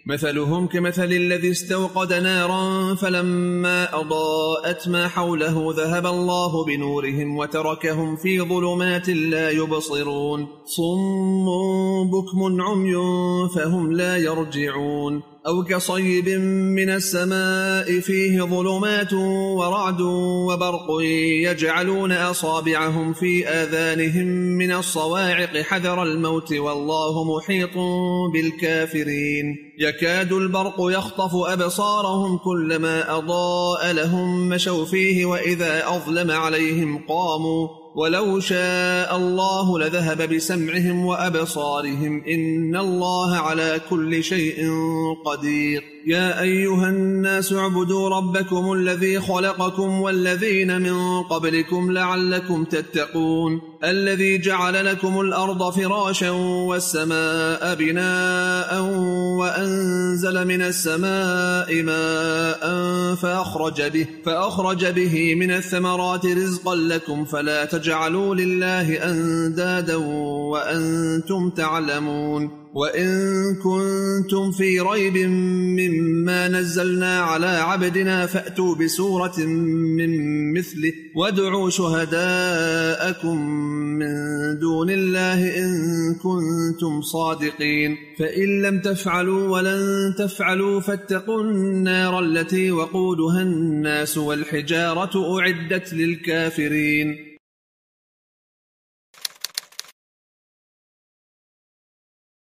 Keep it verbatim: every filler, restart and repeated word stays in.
مثلهم كمثل الذي استوقد نارا فلما أضاءت ما حوله ذهب الله بنورهم وتركهم في ظلمات لا يبصرون صم بكم عمي فهم لا يرجعون أو كصيب من السماء فيه ظلمات ورعد وبرق يجعلون أصابعهم في آذانهم من الصواعق حذر الموت والله محيط بالكافرين يكاد البرق يخطف أبصارهم كلما أضاء لهم مشوا فيه وإذا أظلم عليهم قاموا ولو شاء الله لذهب بسمعهم وأبصارهم إن الله على كل شيء قدير يا أيها الناس اعبدوا ربكم الذي خلقكم والذين من قبلكم لعلكم تتقون الذي جعل لكم الأرض فراشا والسماء بناء وأنزل من السماء ماء فأخرج به, فأخرج به من الثمرات رزقا لكم فلا تجعلوا لله أندادا وأنتم تعلمون وإن كنتم في ريب مما نزلنا على عبدنا فأتوا بسورة من مثله وادعوا شهداءكم من دون الله إن كنتم صادقين فإن لم تفعلوا ولن تفعلوا فاتقوا النار التي وقودها الناس والحجارة أعدت للكافرين